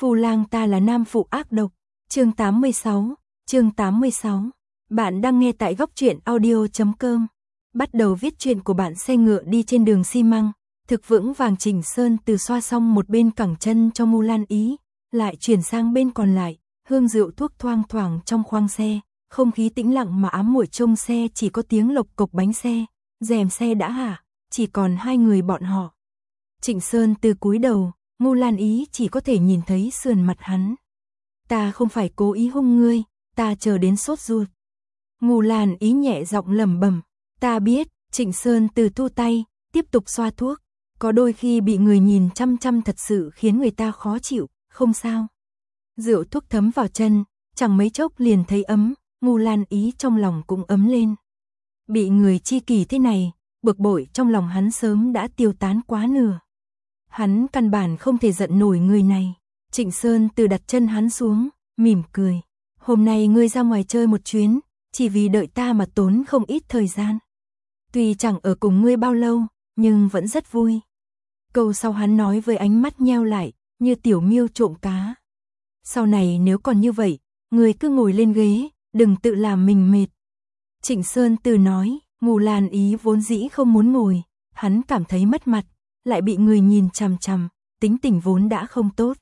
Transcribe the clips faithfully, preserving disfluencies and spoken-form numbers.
Phu lang ta là nam phụ ác độc. Chương tám mươi sáu, chương tám mươi sáu. Bạn đang nghe tại góc truyện audio chấm com. Bắt đầu viết truyện của bạn xe ngựa đi trên đường xi măng, thực vững vàng Trịnh Sơn Từ xoa xong một bên cẳng chân cho Ngưu Lan Ý, lại chuyển sang bên còn lại, hương rượu thuốc thoang thoảng trong khoang xe, không khí tĩnh lặng mà ám muội trong xe chỉ có tiếng lộc cộc bánh xe, rèm xe đã hạ, chỉ còn hai người bọn họ. Trịnh Sơn Từ cúi đầu, Ngưu Lan Ý chỉ có thể nhìn thấy sườn mặt hắn. Ta không phải cố ý hung ngươi, ta chờ đến sốt ruột. Ngưu Lan Ý nhẹ giọng lẩm bẩm, ta biết. Trịnh Sơn Từ thu tay, tiếp tục xoa thuốc. Có đôi khi bị người nhìn chăm chăm thật sự khiến người ta khó chịu, không sao. Rượu thuốc thấm vào chân, chẳng mấy chốc liền thấy ấm, Ngưu Lan Ý trong lòng cũng ấm lên. Bị người chi kỷ thế này, bực bội trong lòng hắn sớm đã tiêu tán quá nửa. Hắn căn bản không thể giận nổi người này. Trịnh Sơn Từ đặt chân hắn xuống, mỉm cười. Hôm nay ngươi ra ngoài chơi một chuyến, chỉ vì đợi ta mà tốn không ít thời gian. Tuy chẳng ở cùng ngươi bao lâu, nhưng vẫn rất vui. Câu sau hắn nói với ánh mắt nheo lại, như tiểu miêu trộm cá. Sau này nếu còn như vậy, ngươi cứ ngồi lên ghế, đừng tự làm mình mệt. Trịnh Sơn Từ nói, Ngưu Lan Ý vốn dĩ không muốn ngồi, hắn cảm thấy mất mặt, lại bị người nhìn chằm chằm, tính tình vốn đã không tốt.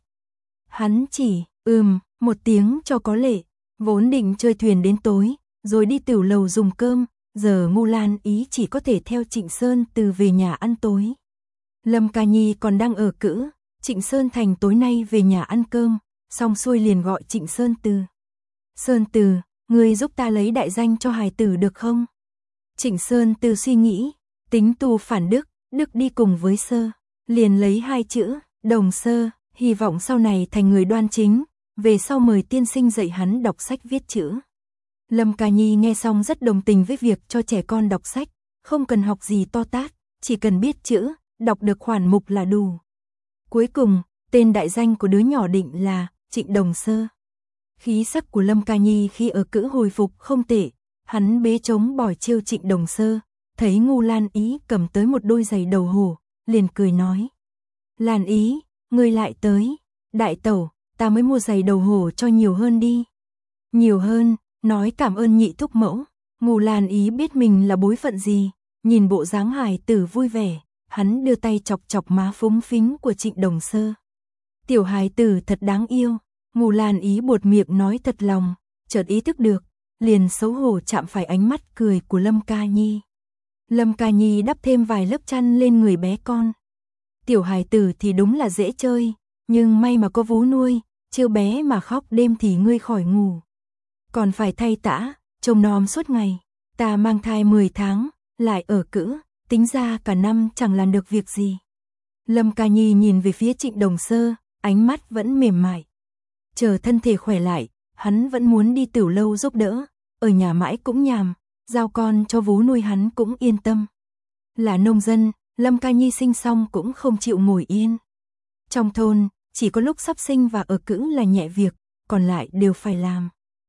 Hắn chỉ, ừm, một tiếng cho có lệ, vốn định chơi thuyền đến tối, rồi đi tiểu lầu dùng cơm, giờ Ngưu Lan Ý chỉ có thể theo Trịnh Sơn Từ về nhà ăn tối. Lâm Ca Nhi còn đang ở cữ, Trịnh Sơn Thành tối nay về nhà ăn cơm, xong xuôi liền gọi Trịnh Sơn Từ. Sơn Từ, ngươi giúp ta lấy đại danh cho hài tử được không? Trịnh Sơn Từ suy nghĩ, tính tu phản đức, đức đi cùng với sơ, liền lấy hai chữ, đồng sơ, hy vọng sau này thành người đoan chính, về sau mời tiên sinh dạy hắn đọc sách viết chữ. Lâm Ca Nhi nghe xong rất đồng tình với việc cho trẻ con đọc sách, không cần học gì to tát, chỉ cần biết chữ, đọc được khoản mục là đủ. Cuối cùng, tên đại danh của đứa nhỏ định là Trịnh Đồng Sơ. Khí sắc của Lâm Ca Nhi khi ở cữ hồi phục không tệ, hắn bế trống bỏi chiêu Trịnh Đồng Sơ, thấy Ngưu Lan Ý cầm tới một đôi giày đầu hổ, liền cười nói. Lan Ý, ngươi lại tới, đại tẩu, ta mới mua giày đầu hổ cho nhiều hơn đi. Nhiều hơn, nói cảm ơn nhị thúc mẫu. Ngưu Lan Ý biết mình là bối phận gì, nhìn bộ dáng hài tử vui vẻ, hắn đưa tay chọc chọc má phúng phính của Trịnh Đồng Sơ. Tiểu hài tử thật đáng yêu. Ngưu Lan Ý buột miệng nói thật lòng, chợt ý thức được, liền xấu hổ chạm phải ánh mắt cười của Lâm Ca Nhi. Lâm Ca Nhi đắp thêm vài lớp chăn lên người bé con. Tiểu hài tử thì đúng là dễ chơi, nhưng may mà có vú nuôi, chiêu bé mà khóc đêm thì ngươi khỏi ngủ. Còn phải thay tã, trông nom suốt ngày, ta mang thai mười tháng, lại ở cữ, tính ra cả năm chẳng làm được việc gì. Lâm Ca Nhi nhìn về phía Trịnh Đồng Sơ, ánh mắt vẫn mềm mại. Chờ thân thể khỏe lại, hắn vẫn muốn đi tiểu lâu giúp đỡ, ở nhà mãi cũng nhàm, giao con cho vú nuôi hắn cũng yên tâm. Là nông dân, Lâm Ca Nhi sinh xong cũng không chịu ngồi yên. Trong thôn, chỉ có lúc sắp sinh và ở cữ là nhẹ việc, còn lại đều phải làm.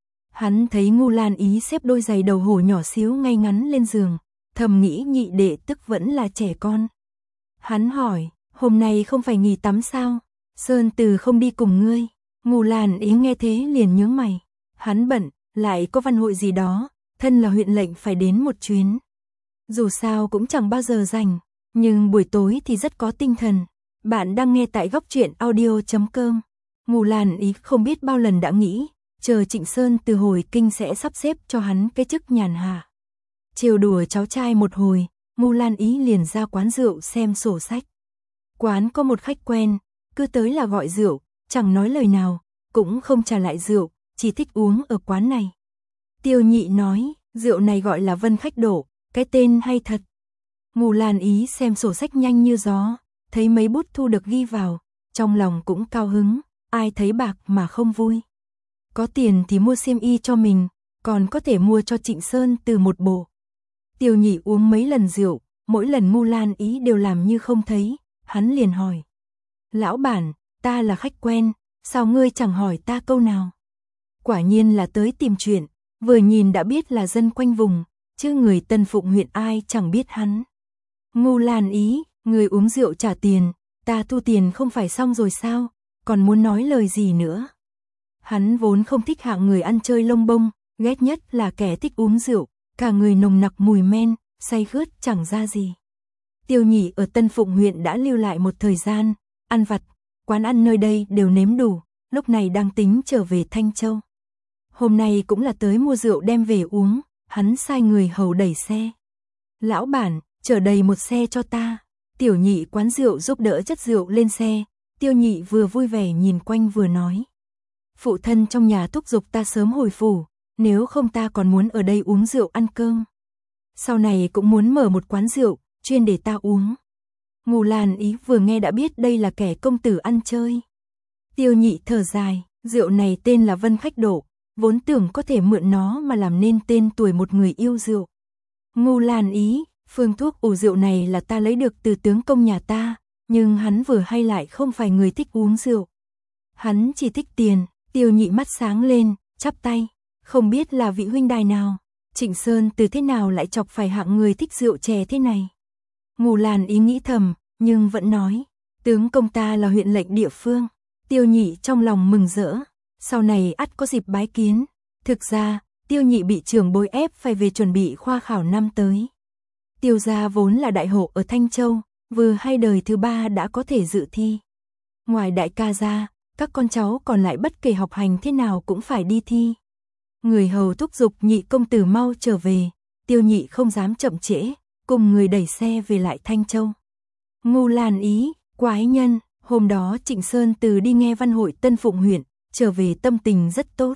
Hắn thấy Ngưu Lan Ý xếp đôi giày đầu hổ nhỏ xíu ngay ngắn lên giường, thầm nghĩ nhị đệ tức vẫn là trẻ con. Hắn hỏi, hôm nay không phải nghỉ tắm sao? Sơn Từ không đi cùng ngươi. Ngưu Lan Ý nghe thế liền nhướng mày. Hắn bận, lại có văn hội gì đó, thân là huyện lệnh phải đến một chuyến. Dù sao cũng chẳng bao giờ rảnh, nhưng buổi tối thì rất có tinh thần. Bạn đang nghe tại góc truyện audio chấm com. Ngưu Lan Ý không biết bao lần đã nghĩ, chờ Trịnh Sơn Từ hồi kinh sẽ sắp xếp cho hắn cái chức nhàn hạ. Trêu đùa cháu trai một hồi, Ngưu Lan Ý liền ra quán rượu xem sổ sách. Quán có một khách quen, cứ tới là gọi rượu, chẳng nói lời nào, cũng không trả lại rượu, chỉ thích uống ở quán này. Tiêu Nhị nói, rượu này gọi là Vân Khách Đổ, cái tên hay thật. Ngưu Lan Ý xem sổ sách nhanh như gió, thấy mấy bút thu được ghi vào, trong lòng cũng cao hứng, ai thấy bạc mà không vui. Có tiền thì mua xiêm y cho mình, còn có thể mua cho Trịnh Sơn Từ một bộ. Tiêu Nhị uống mấy lần rượu, mỗi lần Ngưu Lan Ý đều làm như không thấy, hắn liền hỏi. Lão bản, ta là khách quen, sao ngươi chẳng hỏi ta câu nào? Quả nhiên là tới tìm chuyện, vừa nhìn đã biết là dân quanh vùng, chứ người Tân Phụng huyện ai chẳng biết hắn. Ngưu Lan Ý, người uống rượu trả tiền, ta thu tiền không phải xong rồi sao? còn muốn nói lời gì nữa. Hắn vốn không thích hạng người ăn chơi lông bông, ghét nhất là kẻ thích uống rượu, cả người nồng nặc mùi men, say khướt chẳng ra gì. Tiêu Nhị ở Tân Phụng huyện đã lưu lại một thời gian, ăn vặt, quán ăn nơi đây đều nếm đủ, lúc này đang tính trở về Thanh Châu. Hôm nay cũng là tới mua rượu đem về uống, hắn sai người hầu đẩy xe. Lão bản, chở đầy một xe cho ta. Tiểu Nhị quán rượu giúp đỡ chất rượu lên xe, Tiêu Nhị vừa vui vẻ nhìn quanh vừa nói. Phụ thân trong nhà thúc giục ta sớm hồi phủ, nếu không ta còn muốn ở đây uống rượu ăn cơm. Sau này cũng muốn mở một quán rượu, chuyên để ta uống. Ngô Lan Ý vừa nghe đã biết đây là kẻ công tử ăn chơi. Tiêu Nhị thở dài, rượu này tên là Vân Khách Độ, vốn tưởng có thể mượn nó mà làm nên tên tuổi một người yêu rượu. Ngô Lan Ý, phương thuốc ủ rượu này là ta lấy được từ tướng công nhà ta, nhưng hắn vừa hay lại không phải người thích uống rượu. Hắn chỉ thích tiền. Tiêu Nhị mắt sáng lên, chắp tay, không biết là vị huynh đài nào, Trịnh Sơn từ thế nào lại chọc phải hạng người thích rượu chè thế này. Ngô Lan Ý nghĩ thầm, nhưng vẫn nói, tướng công ta là huyện lệnh địa phương. Tiêu Nhị trong lòng mừng rỡ, sau này ắt có dịp bái kiến. Thực ra, Tiêu Nhị bị trưởng bối ép phải về chuẩn bị khoa khảo năm tới. Tiêu gia vốn là đại hộ ở Thanh Châu, vừa hay đời thứ ba đã có thể dự thi. Ngoài đại ca ra, các con cháu còn lại bất kể học hành thế nào cũng phải đi thi. Người hầu thúc giục Nhị công tử mau trở về, Tiêu Nhị không dám chậm trễ, cùng người đẩy xe về lại Thanh Châu. Ngô Lan Ý, quái nhân, hôm đó Trịnh Sơn từ đi nghe văn hội Tân Phụng huyện, trở về tâm tình rất tốt.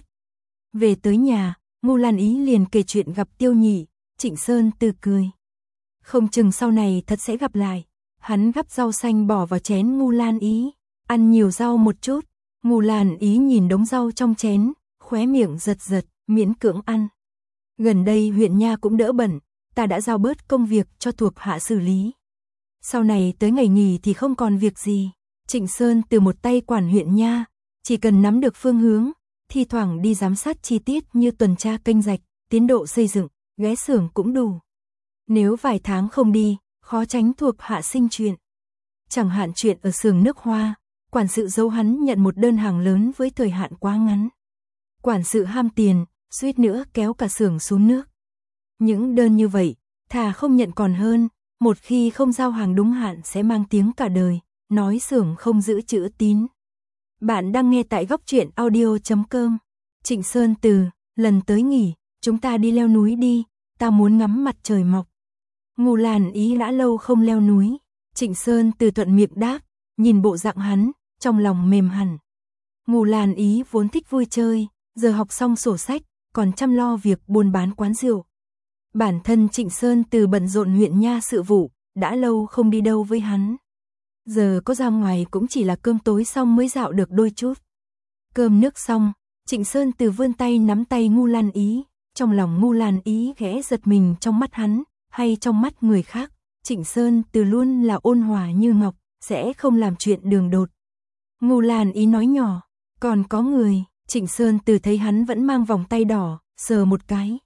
Về tới nhà, Ngô Lan Ý liền kể chuyện gặp Tiêu Nhị, Trịnh Sơn từ cười. Không chừng sau này thật sẽ gặp lại. Hắn gắp rau xanh bỏ vào chén Ngô Lan Ý, ăn nhiều rau một chút. Ngô Lan Ý nhìn đống rau trong chén, khóe miệng giật giật, miễn cưỡng ăn. Gần đây huyện nha cũng đỡ bẩn, ta đã giao bớt công việc cho thuộc hạ xử lý. Sau này tới ngày nghỉ thì không còn việc gì. Trịnh Sơn từ một tay quản huyện nha, chỉ cần nắm được phương hướng, thi thoảng đi giám sát chi tiết như tuần tra kênh rạch, tiến độ xây dựng, ghé xưởng cũng đủ. Nếu vài tháng không đi, khó tránh thuộc hạ sinh chuyện. Chẳng hạn chuyện ở xưởng nước hoa, quản sự giấu hắn nhận một đơn hàng lớn với thời hạn quá ngắn. Quản sự ham tiền, suýt nữa kéo cả xưởng xuống nước. Những đơn như vậy, thà không nhận còn hơn, một khi không giao hàng đúng hạn sẽ mang tiếng cả đời, nói xưởng không giữ chữ tín. Bạn đang nghe tại góc truyện audio chấm com. Trịnh Sơn từ, lần tới nghỉ, chúng ta đi leo núi đi, ta muốn ngắm mặt trời mọc. Ngô Lan Ý đã lâu không leo núi. Trịnh Sơn từ thuận miệng đáp, nhìn bộ dạng hắn, trong lòng mềm hẳn. Ngô Lan Ý vốn thích vui chơi, giờ học xong sổ sách, còn chăm lo việc buôn bán quán rượu. Bản thân Trịnh Sơn từ bận rộn huyện nha sự vụ, đã lâu không đi đâu với hắn. Giờ có ra ngoài cũng chỉ là cơm tối xong mới dạo được đôi chút. Cơm nước xong, Trịnh Sơn từ vươn tay nắm tay Ngô Lan Ý, trong lòng Ngô Lan Ý khẽ giật mình trong mắt hắn, hay trong mắt người khác. Trịnh Sơn từ luôn là ôn hòa như ngọc, sẽ không làm chuyện đường đột. Ngô Lan Ý nói nhỏ, còn có người. Trịnh Sơn từ thấy hắn vẫn mang vòng tay đỏ, sờ một cái.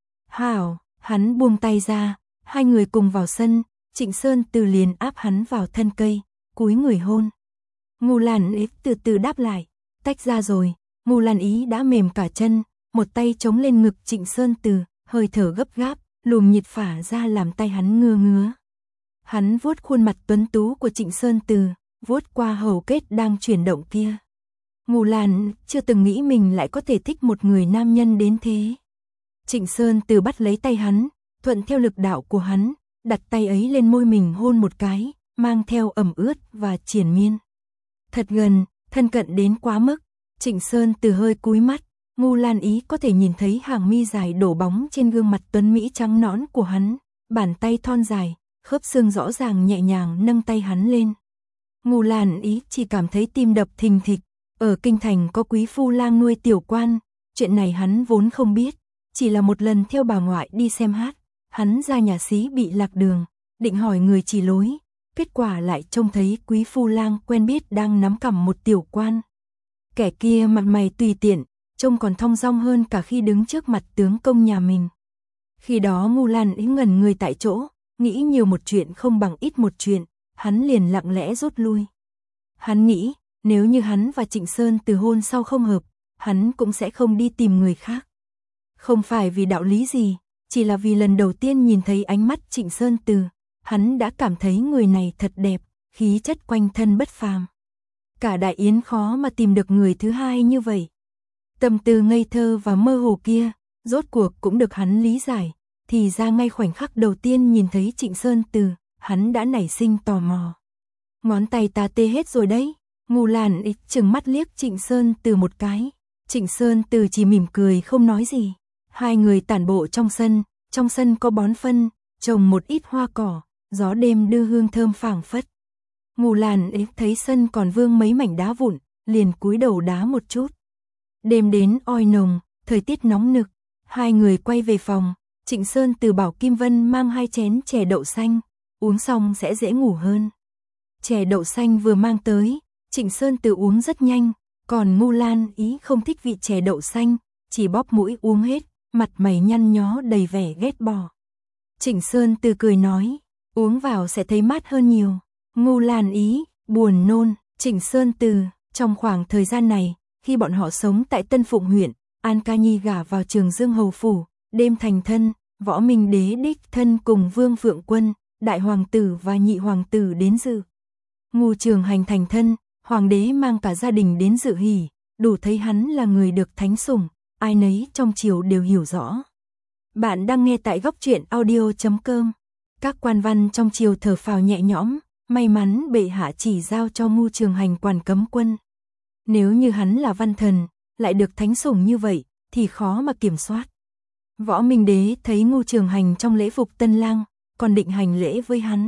Hảo, hắn buông tay ra, hai người cùng vào sân, Trịnh Sơn từ liền áp hắn vào thân cây, cúi người hôn. Ngô Lan Ý từ từ đáp lại, tách ra rồi, Ngô Lan Ý đã mềm cả chân, một tay chống lên ngực Trịnh Sơn từ, hơi thở gấp gáp, luồng nhiệt phả ra làm tay hắn ngứa ngứa. Hắn vuốt khuôn mặt tuấn tú của Trịnh Sơn từ, vuốt qua hầu kết đang chuyển động kia. Ngô Lan chưa từng nghĩ mình lại có thể thích một người nam nhân đến thế. Trịnh Sơn từ bắt lấy tay hắn, thuận theo lực đạo của hắn, đặt tay ấy lên môi mình hôn một cái, mang theo ẩm ướt và triền miên. Thật gần, thân cận đến quá mức, Trịnh Sơn từ hơi cúi mắt, Ngô Lan Ý có thể nhìn thấy hàng mi dài đổ bóng trên gương mặt tuấn mỹ trắng nõn của hắn, bàn tay thon dài, khớp xương rõ ràng nhẹ nhàng nâng tay hắn lên. Ngô Lan Ý chỉ cảm thấy tim đập thình thịch, ở kinh thành có quý phu lang nuôi tiểu quan, chuyện này hắn vốn không biết, chỉ là một lần theo bà ngoại đi xem hát, hắn ra nhà xí bị lạc đường, định hỏi người chỉ lối, kết quả lại trông thấy quý phu lang quen biết đang nắm cằm một tiểu quan. Kẻ kia mặt mày tùy tiện, trông còn thong dong hơn cả khi đứng trước mặt tướng công nhà mình. Khi đó Ngô Lan Ý ngẩn người tại chỗ, nghĩ nhiều một chuyện không bằng ít một chuyện, hắn liền lặng lẽ rút lui. Hắn nghĩ, Nếu như hắn và Trịnh Sơn Từ hôn sau không hợp, hắn cũng sẽ không đi tìm người khác. Không phải vì đạo lý gì, chỉ là vì lần đầu tiên nhìn thấy ánh mắt Trịnh Sơn Từ, hắn đã cảm thấy người này thật đẹp, khí chất quanh thân bất phàm. Cả Đại Yến khó mà tìm được người thứ hai như vậy. Tâm tư ngây thơ và mơ hồ kia, rốt cuộc cũng được hắn lý giải, thì ra ngay khoảnh khắc đầu tiên nhìn thấy Trịnh Sơn Từ, hắn đã nảy sinh tò mò. Ngón tay ta tê hết rồi đấy. Ngô Lan Ích trừng mắt liếc Trịnh Sơn Từ một cái. Trịnh Sơn Từ chỉ mỉm cười không nói gì. Hai người tản bộ trong sân, trong sân có bón phân, trồng một ít hoa cỏ, gió đêm đưa hương thơm phảng phất. Ngô Lan Ích thấy sân còn vương mấy mảnh đá vụn, liền cúi đầu đá một chút. Đêm đến oi nồng, thời tiết nóng nực, hai người quay về phòng, Trịnh Sơn Từ bảo Kim Vân mang hai chén chè đậu xanh, uống xong sẽ dễ ngủ hơn. Chè đậu xanh vừa mang tới, Trịnh Sơn Từ uống rất nhanh, còn Ngô Lan Ý không thích vị chè đậu xanh, chỉ bóp mũi uống hết, mặt mày nhăn nhó đầy vẻ ghét bỏ. Trịnh Sơn Từ cười nói, uống vào sẽ thấy mát hơn nhiều. Ngô Lan Ý, buồn nôn. Trịnh Sơn Từ, trong khoảng thời gian này, khi bọn họ sống tại Tân Phụng huyện, An Ca Nhi gả vào Trường Dương hầu phủ, đêm thành thân, Võ Minh Đế đích thân cùng Vương Phượng Quân, đại hoàng tử và nhị hoàng tử đến dự. Ngô Trường Hành thành thân, hoàng đế mang cả gia đình đến dự hỉ, đủ thấy hắn là người được thánh sủng, ai nấy trong triều đều hiểu rõ. Bạn đang nghe tại góc truyện audio chấm com. Các quan văn trong triều thở phào nhẹ nhõm, may mắn bệ hạ chỉ giao cho Ngô Trường Hành quản cấm quân. Nếu như hắn là văn thần, lại được thánh sủng như vậy, thì khó mà kiểm soát. Võ Minh Đế thấy Ngô Trường Hành trong lễ phục tân lang, còn định hành lễ với hắn.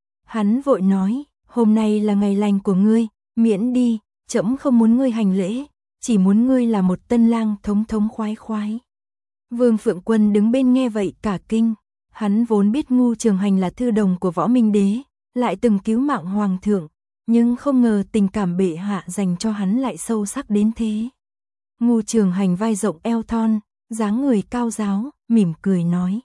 Hắn vội nói, hôm nay là ngày lành của ngươi, miễn đi, trẫm không muốn ngươi hành lễ, chỉ muốn ngươi là một tân lang thống thống khoái khoái. Vương Phượng Quân đứng bên nghe vậy cả kinh, hắn vốn biết Ngô Trường Hành là thư đồng của Võ Minh Đế, lại từng cứu mạng hoàng thượng, nhưng không ngờ tình cảm bệ hạ dành cho hắn lại sâu sắc đến thế. Ngô Trường Hành vai rộng eo thon, dáng người cao ráo, mỉm cười nói.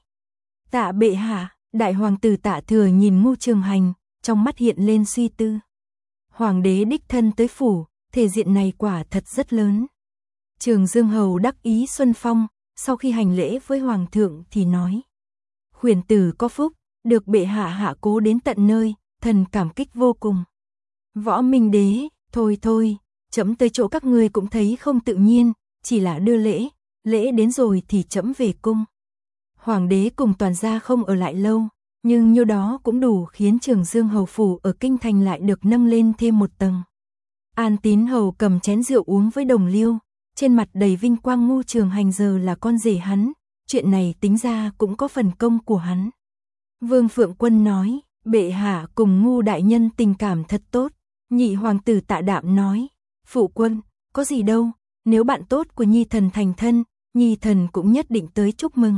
Tạ bệ hạ, đại hoàng tử Tạ Thừa nhìn Ngô Trường Hành, trong mắt hiện lên suy tư. Hoàng đế đích thân tới phủ, thể diện này quả thật rất lớn. Trường Dương hầu đắc ý Xuân Phong, sau khi hành lễ với hoàng thượng thì nói. Khuyển tử có phúc, được bệ hạ hạ cố đến tận nơi, thần cảm kích vô cùng. Võ Minh Đế, thôi thôi, trẫm tới chỗ các ngươi cũng thấy không tự nhiên, chỉ là đưa lễ, lễ đến rồi thì trẫm về cung. Hoàng đế cùng toàn gia không ở lại lâu, nhưng nhiêu đó cũng đủ khiến Trường Dương hầu phủ ở kinh thành lại được nâng lên thêm một tầng. An Tín hầu cầm chén rượu uống với Đồng Liêu, trên mặt đầy vinh quang. Ngô Trường Hành giờ là con rể hắn, chuyện này tính ra cũng có phần công của hắn. Vương Phượng Quân nói, bệ hạ cùng Ngô đại nhân tình cảm thật tốt. Nhị hoàng tử Tạ Đạm nói, phụ quân, có gì đâu, nếu bạn tốt của nhi thần thành thân, nhi thần cũng nhất định tới chúc mừng.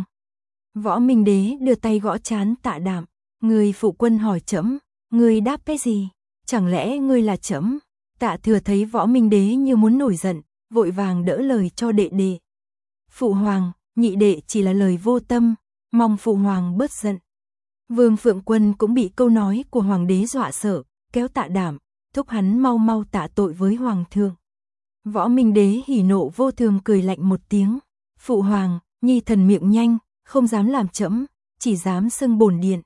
Võ Minh Đế đưa tay gõ trán Tạ Đạm, người phụ quân hỏi trẫm, người đáp cái gì? Chẳng lẽ ngươi là trẫm? Tạ Thừa thấy Võ Minh Đế như muốn nổi giận, vội vàng đỡ lời cho đệ đệ. Phụ hoàng, nhị đệ chỉ là lời vô tâm, mong phụ hoàng bớt giận. Vương Phượng Quân cũng bị câu nói của hoàng đế dọa sợ, kéo Tạ Đạm, thúc hắn mau mau tạ tội với hoàng thượng. Võ Minh Đế hỉ nộ vô thường cười lạnh một tiếng, phụ hoàng, nhi thần miệng nhanh, không dám làm trẫm, chỉ dám xưng bổn điện.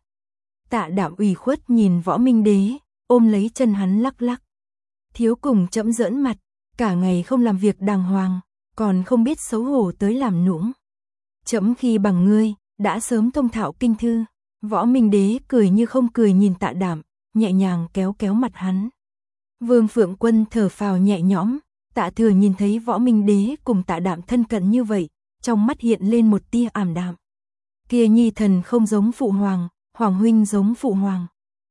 Tạ Đạm ủy khuất nhìn Võ Minh Đế, ôm lấy chân hắn lắc lắc. Thiếu cùng trẫm giỡn mặt, cả ngày không làm việc đàng hoàng, còn không biết xấu hổ tới làm nũng. Trẫm khi bằng ngươi, đã sớm thông thạo kinh thư. Võ Minh Đế cười như không cười nhìn Tạ Đạm, nhẹ nhàng kéo kéo mặt hắn. Vương Phượng Quân thở phào nhẹ nhõm, Tạ Thừa nhìn thấy Võ Minh Đế cùng Tạ Đạm thân cận như vậy, trong mắt hiện lên một tia ảm đạm. Kia nhi thần không giống phụ hoàng, hoàng huynh giống phụ hoàng.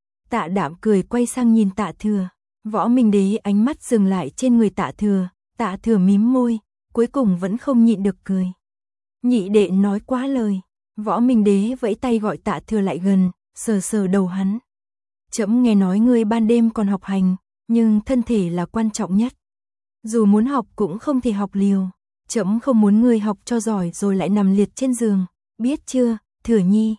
Tạ Đạm cười quay sang nhìn Tạ Thừa, Võ Minh Đế ánh mắt dừng lại trên người Tạ Thừa, Tạ Thừa mím môi, cuối cùng vẫn không nhịn được cười. Nhị đệ nói quá lời. Võ Minh Đế vẫy tay gọi Tạ Thừa lại gần, sờ sờ đầu hắn. Trẫm nghe nói ngươi ban đêm còn học hành, nhưng thân thể là quan trọng nhất. Dù muốn học cũng không thể học liều. Trẫm không muốn ngươi học cho giỏi rồi lại nằm liệt trên giường, biết chưa, Thừa nhi.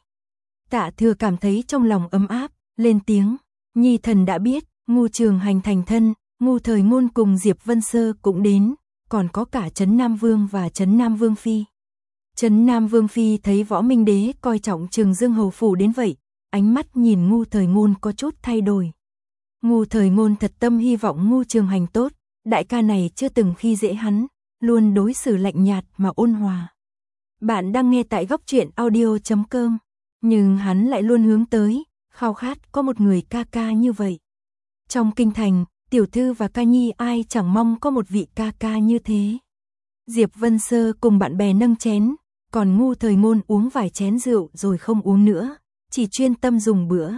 Tạ Thừa cảm thấy trong lòng ấm áp, lên tiếng, nhi thần đã biết. Ngô Trường Hành thành thân, Ngu Thời Ngôn cùng Diệp Vân Sơ cũng đến, còn có cả Trấn Nam Vương và Trấn Nam Vương Phi. Trấn Nam Vương Phi thấy Võ Minh Đế coi trọng Trường Dương hầu phủ đến vậy, ánh mắt nhìn Ngu Thời Ngôn có chút thay đổi. Ngu Thời Ngôn thật tâm hy vọng Ngu Trường Hành tốt, đại ca này chưa từng khi dễ hắn, luôn đối xử lạnh nhạt mà ôn hòa. Bạn đang nghe tại góc truyện audio chấm com, nhưng hắn lại luôn hướng tới, khao khát có một người ca ca như vậy. Trong kinh thành, tiểu thư và ca nhi ai chẳng mong có một vị ca ca như thế. Diệp Vân Sơ cùng bạn bè nâng chén, còn Ngu Thời Ngôn uống vài chén rượu rồi không uống nữa, chỉ chuyên tâm dùng bữa.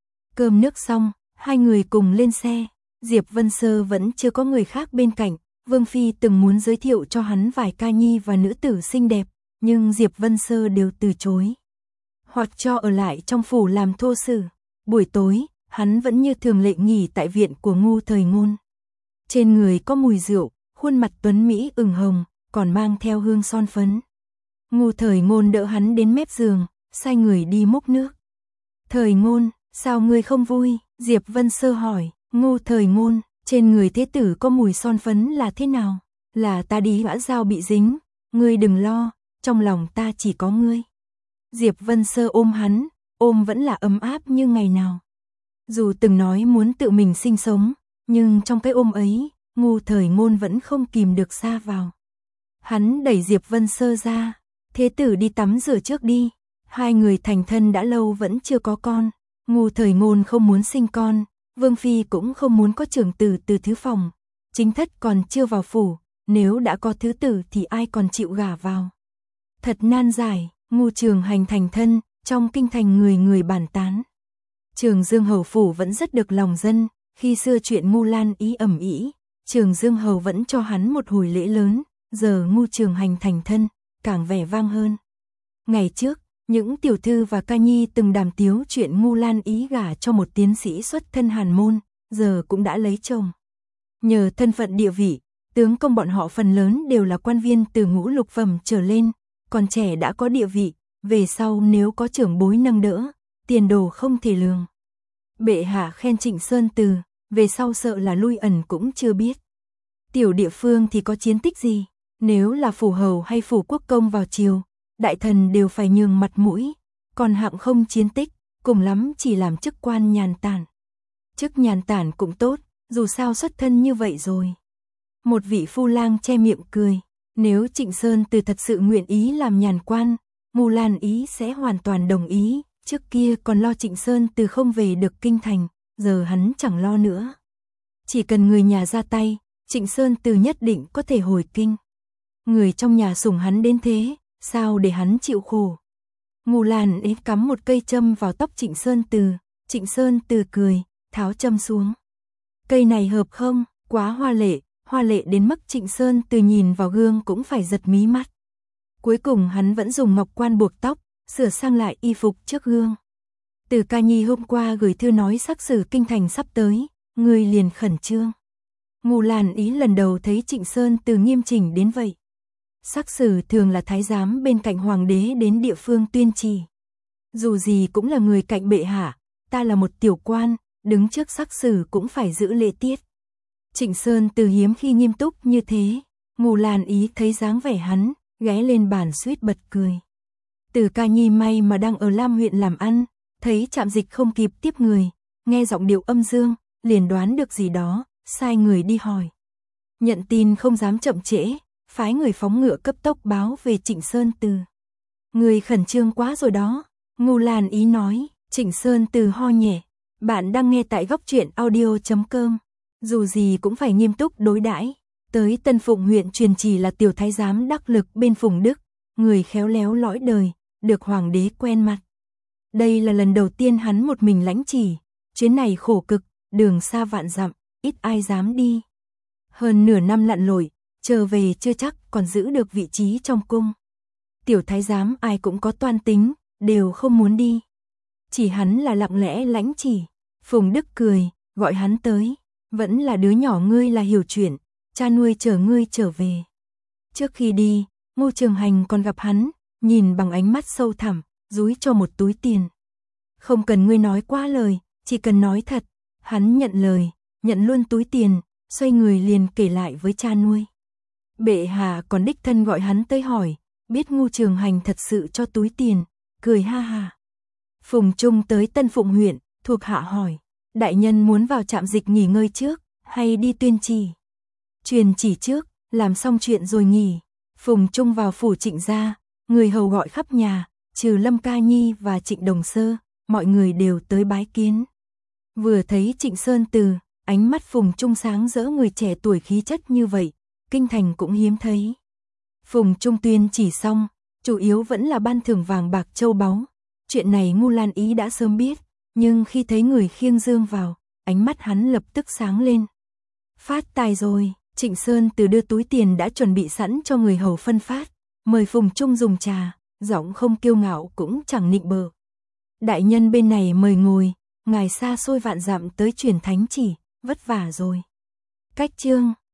Cơm nước xong, hai người cùng lên xe. Diệp Vân Sơ vẫn chưa có người khác bên cạnh, Vương Phi từng muốn giới thiệu cho hắn vài ca nhi và nữ tử xinh đẹp, nhưng Diệp Vân Sơ đều từ chối. Hoặc cho ở lại trong phủ làm thô sử. Buổi tối, hắn vẫn như thường lệ nghỉ tại viện của Ngu Thời Ngôn. Trên người có mùi rượu, khuôn mặt tuấn mỹ ửng hồng, còn mang theo hương son phấn. Ngu Thời Ngôn đỡ hắn đến mép giường, sai người đi múc nước. Thời Ngôn, sao ngươi không vui? Diệp Vân Sơ hỏi. Ngu Thời Ngôn, trên người thế tử có mùi son phấn là thế nào? Là ta đi hỏa dao bị dính, ngươi đừng lo, trong lòng ta chỉ có ngươi. Diệp Vân Sơ ôm hắn, ôm vẫn là ấm áp như ngày nào. Dù từng nói muốn tự mình sinh sống, nhưng trong cái ôm ấy, Ngu Thời Ngôn vẫn không kìm được xa vào. Hắn đẩy Diệp Vân Sơ ra, thế tử đi tắm rửa trước đi, hai người thành thân đã lâu vẫn chưa có con. Ngu Thời Ngôn không muốn sinh con, Vương Phi cũng không muốn có trưởng tử từ thứ phòng, chính thất còn chưa vào phủ, nếu đã có thứ tử thì ai còn chịu gả vào. Thật nan giải, Ngu Trường Hành thành thân, trong kinh thành người người bàn tán. Trường Dương hầu phủ vẫn rất được lòng dân, khi xưa chuyện Ngu Lan Ý ầm ĩ, Trường Dương hầu vẫn cho hắn một hồi lễ lớn, giờ Ngu Trường Hành thành thân, càng vẻ vang hơn. Ngày trước, những tiểu thư và ca nhi từng đàm tiếu chuyện Ngu Lan Ý gả cho một tiến sĩ xuất thân hàn môn, giờ cũng đã lấy chồng. Nhờ thân phận địa vị, tướng công bọn họ phần lớn đều là quan viên từ ngũ lục phẩm trở lên, còn trẻ đã có địa vị, về sau nếu có trưởng bối nâng đỡ, tiền đồ không thể lường. Bệ hạ khen Trịnh Sơn Từ, về sau sợ là lui ẩn cũng chưa biết. Tiểu địa phương thì có chiến tích gì, nếu là phủ hầu hay phủ quốc công vào triều, đại thần đều phải nhường mặt mũi, còn hạng không chiến tích, cùng lắm chỉ làm chức quan nhàn tản. Chức nhàn tản cũng tốt, dù sao xuất thân như vậy rồi. Một vị phu lang che miệng cười, nếu Trịnh Sơn Từ thật sự nguyện ý làm nhàn quan, Ngu Lan Ý sẽ hoàn toàn đồng ý, trước kia còn lo Trịnh Sơn Từ không về được kinh thành, giờ hắn chẳng lo nữa. Chỉ cần người nhà ra tay, Trịnh Sơn Từ nhất định có thể hồi kinh. Người trong nhà sủng hắn đến thế, sao để hắn chịu khổ. Ngu Lan Ý cắm một cây châm vào tóc Trịnh Sơn Từ, Trịnh Sơn Từ cười, tháo châm xuống. Cây này hợp không, quá hoa lệ, hoa lệ đến mức Trịnh Sơn Từ nhìn vào gương cũng phải giật mí mắt. Cuối cùng hắn vẫn dùng ngọc quan buộc tóc, sửa sang lại y phục trước gương. Từ ca nhi hôm qua gửi thư nói sắc sử kinh thành sắp tới, người liền khẩn trương. Ngu Lan Ý lần đầu thấy Trịnh Sơn Từ nghiêm chỉnh đến vậy. Sắc sử thường là thái giám bên cạnh hoàng đế đến địa phương tuyên chỉ. Dù gì cũng là người cạnh bệ hạ, ta là một tiểu quan, đứng trước sắc sử cũng phải giữ lễ tiết. Trịnh Sơn Từ hiếm khi nghiêm túc như thế, Ngu Lan Ý thấy dáng vẻ hắn, ghé lên bàn suýt bật cười. Từ ca nhi may mà đang ở Lam huyện làm ăn, thấy Trạm Dịch không kịp tiếp người, nghe giọng điệu âm dương, liền đoán được gì đó, sai người đi hỏi. Nhận tin không dám chậm trễ, phái người phóng ngựa cấp tốc báo về Trịnh Sơn Từ. Người khẩn trương quá rồi đó, Ngu Lan Ý nói. Trịnh Sơn Từ ho nhẹ, bạn đang nghe tại góc truyện audio chấm com. Dù gì cũng phải nghiêm túc đối đãi. Tới Tân Phụng huyện truyền chỉ là tiểu thái giám đắc lực bên Phùng Đức, người khéo léo lõi đời, được hoàng đế quen mặt. Đây là lần đầu tiên hắn một mình lãnh chỉ, chuyến này khổ cực, đường xa vạn dặm, ít ai dám đi. Hơn nửa năm lặn lội, trở về chưa chắc còn giữ được vị trí trong cung. Tiểu thái giám ai cũng có toan tính, đều không muốn đi. Chỉ hắn là lặng lẽ lãnh chỉ. Phùng Đức cười, gọi hắn tới, vẫn là đứa nhỏ ngươi là hiểu chuyện, cha nuôi chờ ngươi trở về. Trước khi đi, Ngô Trường Hành còn gặp hắn, nhìn bằng ánh mắt sâu thẳm, dúi cho một túi tiền. Không cần ngươi nói quá lời, chỉ cần nói thật. Hắn nhận lời, nhận luôn túi tiền, xoay người liền kể lại với cha nuôi. Bệ hạ còn đích thân gọi hắn tới hỏi, biết Ngu Trường Hành thật sự cho túi tiền, cười ha ha. Phùng Trung tới Tân Phụng huyện, thuộc hạ hỏi, đại nhân muốn vào trạm dịch nghỉ ngơi trước, hay đi tuyên chỉ? Truyền chỉ trước, làm xong chuyện rồi nghỉ. Phùng Trung vào phủ Trịnh gia, người hầu gọi khắp nhà, trừ Lâm Ca Nhi và Trịnh Đồng Sơ, mọi người đều tới bái kiến. Vừa thấy Trịnh Sơn Từ, ánh mắt Phùng Trung sáng rỡ, người trẻ tuổi khí chất như vậy, kinh thành cũng hiếm thấy. Phùng Trung tuyên chỉ xong, chủ yếu vẫn là ban thưởng vàng bạc châu báu. Chuyện này Ngu Lan Ý đã sớm biết, nhưng khi thấy người khiêng dương vào, ánh mắt hắn lập tức sáng lên. Phát tài rồi, Trịnh Sơn Từ đưa túi tiền đã chuẩn bị sẵn cho người hầu phân phát, mời Phùng Trung dùng trà, giọng không kiêu ngạo cũng chẳng nịnh bợ. Đại nhân bên này mời ngồi, ngài xa xôi vạn dặm tới truyền thánh chỉ, vất vả rồi. Cách chương